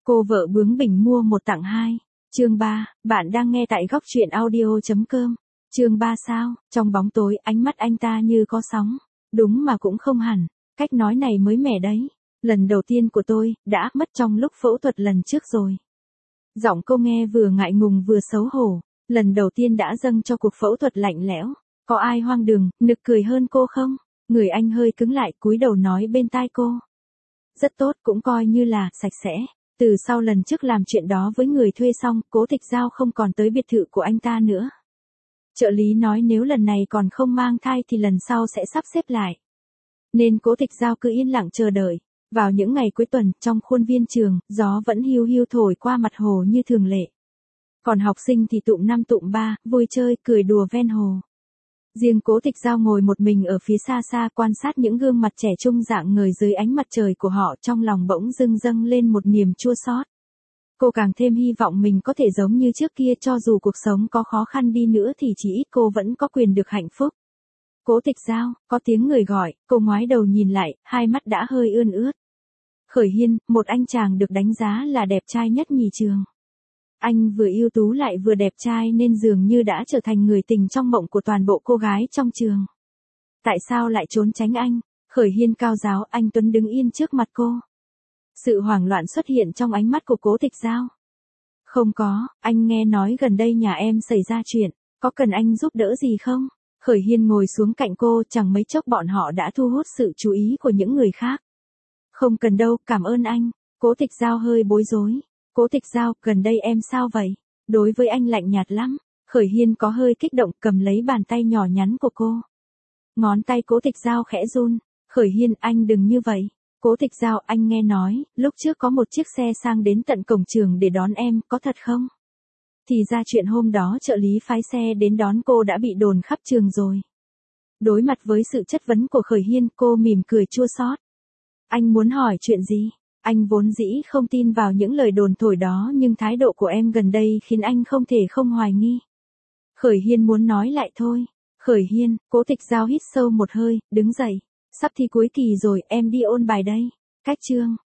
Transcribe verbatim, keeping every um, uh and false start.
Cô vợ bướng bỉnh mua một tặng hai. Chương ba, bạn đang nghe tại góc truyện audio.com. Chương ba sao, trong bóng tối ánh mắt anh ta như có sóng. Đúng mà cũng không hẳn, cách nói này mới mẻ đấy. Lần đầu tiên của tôi, đã mất trong lúc phẫu thuật lần trước rồi. Giọng cô nghe vừa ngại ngùng vừa xấu hổ. Lần đầu tiên đã dâng cho cuộc phẫu thuật lạnh lẽo. Có ai hoang đường, nực cười hơn cô không? Người anh hơi cứng lại cúi đầu nói bên tai cô. Rất tốt, cũng coi như là sạch sẽ. Từ sau lần trước làm chuyện đó với người thuê xong, Cố Tịch Giao không còn tới biệt thự của anh ta nữa. Trợ lý nói nếu lần này còn không mang thai thì lần sau sẽ sắp xếp lại. Nên Cố Tịch Giao cứ yên lặng chờ đợi. Vào những ngày cuối tuần, trong khuôn viên trường, gió vẫn hiu hiu thổi qua mặt hồ như thường lệ. Còn học sinh thì tụm năm tụm ba, vui chơi, cười đùa ven hồ. Riêng Cố Tịch Giao ngồi một mình ở phía xa xa quan sát những gương mặt trẻ trung rạng ngời dưới ánh mặt trời của họ, trong lòng bỗng dưng dâng lên một niềm chua xót. Cô càng thêm hy vọng mình có thể giống như trước kia, cho dù cuộc sống có khó khăn đi nữa thì chỉ ít cô vẫn có quyền được hạnh phúc. Cố Tịch Giao, có tiếng người gọi, cô ngoái đầu nhìn lại, hai mắt đã hơi ươn ướt. Khởi Hiên, một anh chàng được đánh giá là đẹp trai nhất nhì trường. Anh vừa ưu tú lại vừa đẹp trai nên dường như đã trở thành người tình trong mộng của toàn bộ cô gái trong trường. Tại sao lại trốn tránh anh? Khởi Hiên cao ráo, anh Tuấn đứng yên trước mặt cô. Sự hoảng loạn xuất hiện trong ánh mắt của Cố Tịch Giao. Không có, anh nghe nói gần đây nhà em xảy ra chuyện, có cần anh giúp đỡ gì không? Khởi Hiên ngồi xuống cạnh cô, chẳng mấy chốc bọn họ đã thu hút sự chú ý của những người khác. Không cần đâu, cảm ơn anh. Cố Tịch Giao hơi bối rối. Cố Tịch Giao, gần đây em sao vậy? Đối với anh lạnh nhạt lắm. Khởi Hiên có hơi kích động, cầm lấy bàn tay nhỏ nhắn của cô. Ngón tay Cố Tịch Giao khẽ run. Khởi Hiên, anh đừng như vậy. Cố Tịch Giao, anh nghe nói, lúc trước có một chiếc xe sang đến tận cổng trường để đón em, có thật không? Thì ra chuyện hôm đó trợ lý phái xe đến đón cô đã bị đồn khắp trường rồi. Đối mặt với sự chất vấn của Khởi Hiên, cô mỉm cười chua xót. Anh muốn hỏi chuyện gì? Anh vốn dĩ không tin vào những lời đồn thổi đó, nhưng thái độ của em gần đây khiến anh không thể không hoài nghi. Khởi Hiên muốn nói lại thôi. Khởi Hiên, Cố Tịch Giao hít sâu một hơi, đứng dậy. Sắp thi cuối kỳ rồi, em đi ôn bài đây. Cách chương.